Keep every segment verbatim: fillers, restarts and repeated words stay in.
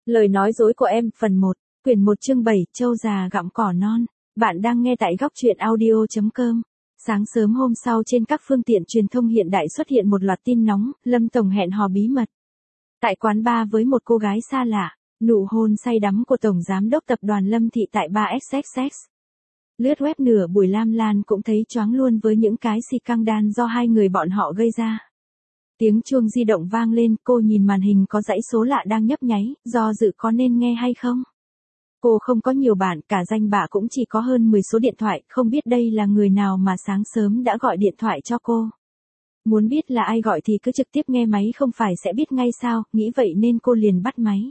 Lời nói dối của em, phần một, quyển một chương bảy, trâu già gặm cỏ non. Bạn đang nghe tại góc truyện audio chấm com. Sáng sớm hôm sau trên các phương tiện truyền thông hiện đại xuất hiện một loạt tin nóng, Lâm Tổng hẹn hò bí mật. Tại quán bar với một cô gái xa lạ, nụ hôn say đắm của Tổng Giám đốc Tập đoàn Lâm Thị tại ba ích ích ích. Lướt web nửa buổi Lam Lan cũng thấy choáng luôn với những cái xì căng đan do hai người bọn họ gây ra. Tiếng chuông di động vang lên, cô nhìn màn hình có dãy số lạ đang nhấp nháy, do dự có nên nghe hay không. Cô không có nhiều bạn, cả danh bạ cũng chỉ có hơn mười số điện thoại, không biết đây là người nào mà sáng sớm đã gọi điện thoại cho cô. Muốn biết là ai gọi thì cứ trực tiếp nghe máy không phải sẽ biết ngay sao, nghĩ vậy nên cô liền bắt máy.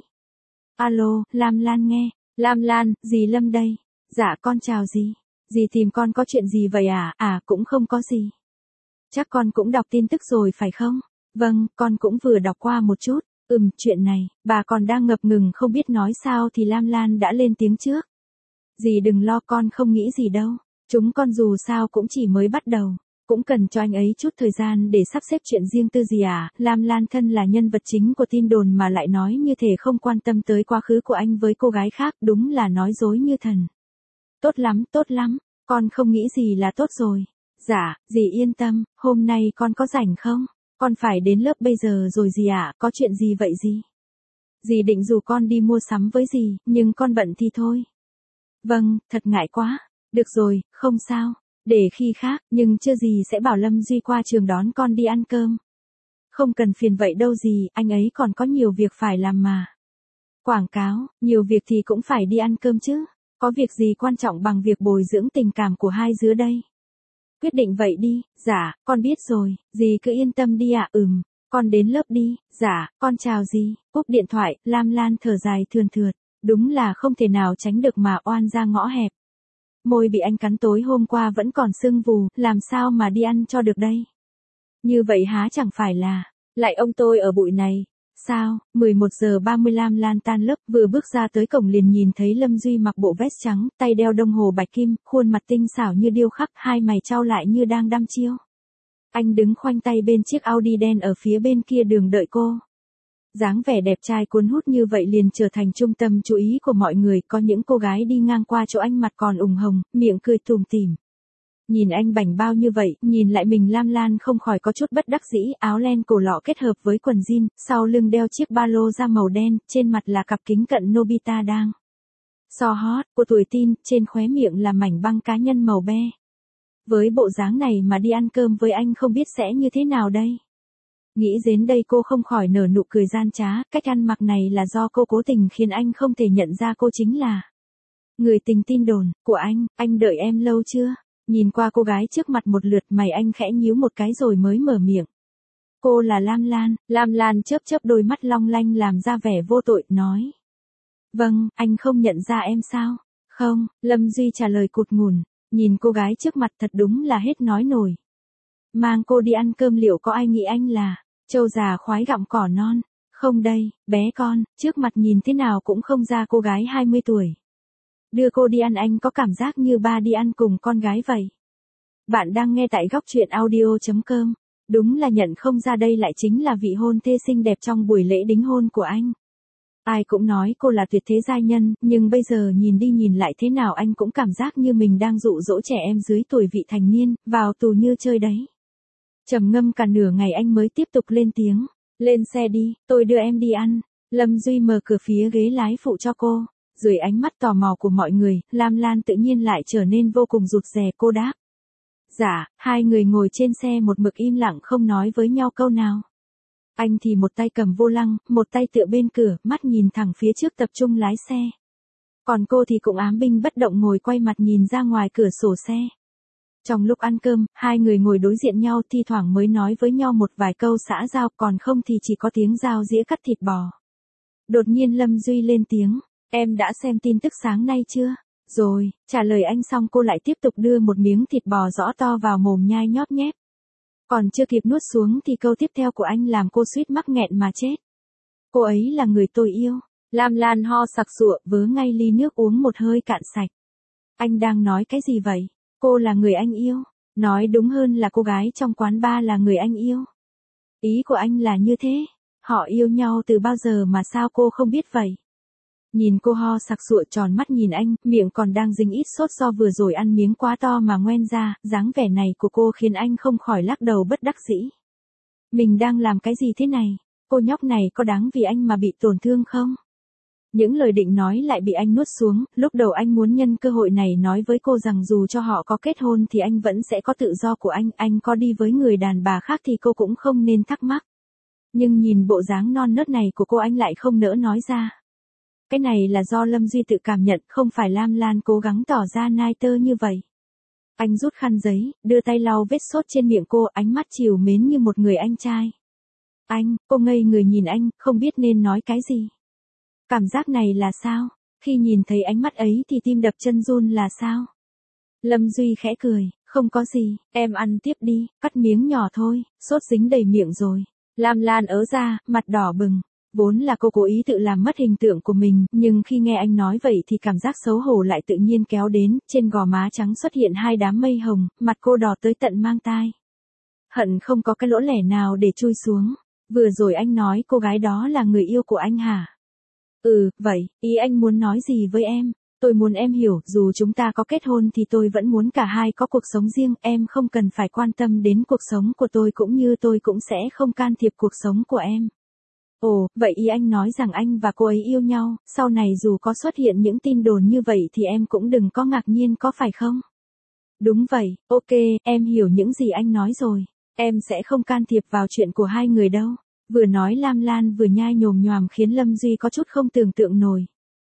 Alo, Lam Lan nghe. Lam Lan, dì Lâm đây. Dạ con chào dì. Dì tìm con có chuyện gì vậy à? À cũng không có gì. Chắc con cũng đọc tin tức rồi phải không? Vâng, con cũng vừa đọc qua một chút. Ừm, chuyện này, bà còn đang ngập ngừng không biết nói sao thì Lam Lan đã lên tiếng trước. Dì đừng lo, con không nghĩ gì đâu. Chúng con dù sao cũng chỉ mới bắt đầu. Cũng cần cho anh ấy chút thời gian để sắp xếp chuyện riêng tư gì à. Lam Lan thân là nhân vật chính của tin đồn mà lại nói như thể không quan tâm tới quá khứ của anh với cô gái khác, đúng là nói dối như thần. Tốt lắm, tốt lắm, con không nghĩ gì là tốt rồi. Dạ, dì yên tâm, hôm nay con có rảnh không? Con phải đến lớp bây giờ rồi dì ạ, à? Có chuyện gì vậy dì? Dì định rủ con đi mua sắm với dì, nhưng con bận thì thôi. Vâng, thật ngại quá. Được rồi, không sao. Để khi khác, nhưng chưa gì sẽ bảo Lâm Duy qua trường đón con đi ăn cơm. Không cần phiền vậy đâu dì, anh ấy còn có nhiều việc phải làm mà. Quảng cáo, nhiều việc thì cũng phải đi ăn cơm chứ. Có việc gì quan trọng bằng việc bồi dưỡng tình cảm của hai đứa đây? Quyết định vậy đi. Dạ, con biết rồi, dì cứ yên tâm đi ạ. À. Ừm, con đến lớp đi. Dạ, con chào dì. Cúp điện thoại, Lam Lan thở dài thườn thượt. Đúng là không thể nào tránh được mà oan ra ngõ hẹp. Môi bị anh cắn tối hôm qua vẫn còn sưng vù, làm sao mà đi ăn cho được đây? Như vậy há chẳng phải là, lại ông tôi ở bụi này. Sao, mười một giờ ba mươi Lam Lan tan lớp, vừa bước ra tới cổng liền nhìn thấy Lâm Duy mặc bộ vest trắng, tay đeo đồng hồ bạch kim, khuôn mặt tinh xảo như điêu khắc, hai mày chau lại như đang đăm chiêu. Anh đứng khoanh tay bên chiếc Audi đen ở phía bên kia đường đợi cô. Dáng vẻ đẹp trai cuốn hút như vậy liền trở thành trung tâm chú ý của mọi người, có những cô gái đi ngang qua chỗ anh mặt còn ửng hồng, miệng cười tủm tỉm. Nhìn anh bảnh bao như vậy, nhìn lại mình Lam Lan không khỏi có chút bất đắc dĩ, áo len cổ lọ kết hợp với quần jean, sau lưng đeo chiếc ba lô da màu đen, trên mặt là cặp kính cận Nobita đang so hot của tuổi teen, trên khóe miệng là mảnh băng cá nhân màu be. Với bộ dáng này mà đi ăn cơm với anh không biết sẽ như thế nào đây? Nghĩ đến đây cô không khỏi nở nụ cười gian trá, cách ăn mặc này là do cô cố tình khiến anh không thể nhận ra cô chính là người tình tin đồn của anh. Anh đợi em lâu chưa? Nhìn qua cô gái trước mặt một lượt, mày anh khẽ nhíu một cái rồi mới mở miệng. Cô là Lam Lan. Lam Lan chớp chớp đôi mắt long lanh làm ra vẻ vô tội, nói. Vâng, anh không nhận ra em sao? Không, Lâm Duy trả lời cụt ngùn, nhìn cô gái trước mặt thật đúng là hết nói nổi. Mang cô đi ăn cơm liệu có ai nghĩ anh là trâu già khoái gặm cỏ non? Không đây, bé con, trước mặt nhìn thế nào cũng không ra cô gái hai mươi tuổi. Đưa cô đi ăn anh có cảm giác như ba đi ăn cùng con gái vậy. Bạn đang nghe tại góc truyện audio chấm com. Đúng là nhận không ra đây lại chính là vị hôn thê xinh đẹp trong buổi lễ đính hôn của anh. Ai cũng nói cô là tuyệt thế giai nhân, nhưng bây giờ nhìn đi nhìn lại thế nào anh cũng cảm giác như mình đang dụ dỗ trẻ em dưới tuổi vị thành niên, vào tù như chơi đấy. Trầm ngâm cả nửa ngày anh mới tiếp tục lên tiếng. Lên xe đi, tôi đưa em đi ăn. Lâm Duy mở cửa phía ghế lái phụ cho cô. Dưới ánh mắt tò mò của mọi người, Lam Lan tự nhiên lại trở nên vô cùng rụt rè, cô đáp. Dạ, hai người ngồi trên xe một mực im lặng không nói với nhau câu nào. Anh thì một tay cầm vô lăng, một tay tựa bên cửa, mắt nhìn thẳng phía trước tập trung lái xe. Còn cô thì cũng ám binh bất động ngồi quay mặt nhìn ra ngoài cửa sổ xe. Trong lúc ăn cơm, hai người ngồi đối diện nhau thi thoảng mới nói với nhau một vài câu xã giao, còn không thì chỉ có tiếng dao dĩa cắt thịt bò. Đột nhiên Lâm Duy lên tiếng. Em đã xem tin tức sáng nay chưa? Rồi, trả lời anh xong cô lại tiếp tục đưa một miếng thịt bò rõ to vào mồm nhai nhóp nhép. Còn chưa kịp nuốt xuống thì câu tiếp theo của anh làm cô suýt mắc nghẹn mà chết. Cô ấy là người tôi yêu. Lam Lan ho sặc sụa, vớ ngay ly nước uống một hơi cạn sạch. Anh đang nói cái gì vậy? Cô là người anh yêu. Nói đúng hơn là cô gái trong quán bar là người anh yêu. Ý của anh là như thế. Họ yêu nhau từ bao giờ mà sao cô không biết vậy? Nhìn cô ho sặc sụa tròn mắt nhìn anh, miệng còn đang dính ít sốt do vừa rồi ăn miếng quá to mà ngoen ra, dáng vẻ này của cô khiến anh không khỏi lắc đầu bất đắc dĩ. Mình đang làm cái gì thế này? Cô nhóc này có đáng vì anh mà bị tổn thương không? Những lời định nói lại bị anh nuốt xuống, lúc đầu anh muốn nhân cơ hội này nói với cô rằng dù cho họ có kết hôn thì anh vẫn sẽ có tự do của anh, anh có đi với người đàn bà khác thì cô cũng không nên thắc mắc. Nhưng nhìn bộ dáng non nớt này của cô anh lại không nỡ nói ra. Cái này là do Lâm Duy tự cảm nhận, không phải Lam Lan cố gắng tỏ ra nai tơ như vậy. Anh rút khăn giấy, đưa tay lau vết sốt trên miệng cô, ánh mắt trìu mến như một người anh trai. Anh, cô ngây người nhìn anh, không biết nên nói cái gì. Cảm giác này là sao? Khi nhìn thấy ánh mắt ấy thì tim đập chân run là sao? Lâm Duy khẽ cười, không có gì, em ăn tiếp đi, cắt miếng nhỏ thôi, sốt dính đầy miệng rồi. Lam Lan ớ ra, mặt đỏ bừng. Vốn là cô cố ý tự làm mất hình tượng của mình, nhưng khi nghe anh nói vậy thì cảm giác xấu hổ lại tự nhiên kéo đến, trên gò má trắng xuất hiện hai đám mây hồng, mặt cô đỏ tới tận mang tai. Hận không có cái lỗ lẻ nào để chui xuống. Vừa rồi anh nói cô gái đó là người yêu của anh hả? Ừ, vậy, ý anh muốn nói gì với em? Tôi muốn em hiểu, dù chúng ta có kết hôn thì tôi vẫn muốn cả hai có cuộc sống riêng, em không cần phải quan tâm đến cuộc sống của tôi cũng như tôi cũng sẽ không can thiệp cuộc sống của em. Ồ, vậy ý anh nói rằng anh và cô ấy yêu nhau, sau này dù có xuất hiện những tin đồn như vậy thì em cũng đừng có ngạc nhiên có phải không? Đúng vậy, ok, em hiểu những gì anh nói rồi, em sẽ không can thiệp vào chuyện của hai người đâu. Vừa nói Lam Lan vừa nhai nhồm nhoàm khiến Lâm Duy có chút không tưởng tượng nổi.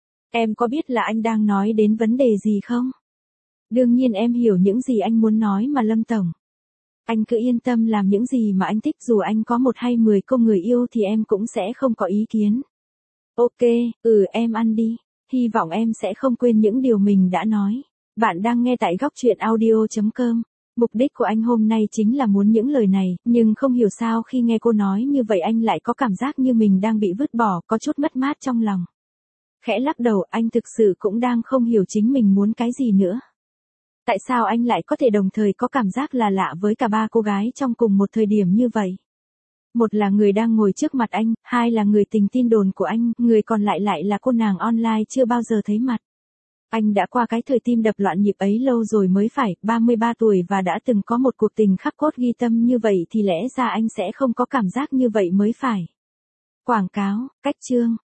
Em có biết là anh đang nói đến vấn đề gì không? Đương nhiên em hiểu những gì anh muốn nói mà Lâm Tổng. Anh cứ yên tâm làm những gì mà anh thích, dù anh có một hay mười cô người yêu thì em cũng sẽ không có ý kiến. Ok, ừ em ăn đi, hy vọng em sẽ không quên những điều mình đã nói. Bạn đang nghe tại góc truyện audio chấm com. Mục đích của anh hôm nay chính là muốn những lời này, nhưng không hiểu sao khi nghe cô nói như vậy anh lại có cảm giác như mình đang bị vứt bỏ, có chút mất mát trong lòng. Khẽ lắc đầu, anh thực sự cũng đang không hiểu chính mình muốn cái gì nữa. Tại sao anh lại có thể đồng thời có cảm giác là lạ với cả ba cô gái trong cùng một thời điểm như vậy? Một là người đang ngồi trước mặt anh, hai là người tình tin đồn của anh, người còn lại lại là cô nàng online chưa bao giờ thấy mặt. Anh đã qua cái thời tim đập loạn nhịp ấy lâu rồi mới phải, ba mươi ba tuổi và đã từng có một cuộc tình khắc cốt ghi tâm như vậy thì lẽ ra anh sẽ không có cảm giác như vậy mới phải. Quảng cáo, cách chương.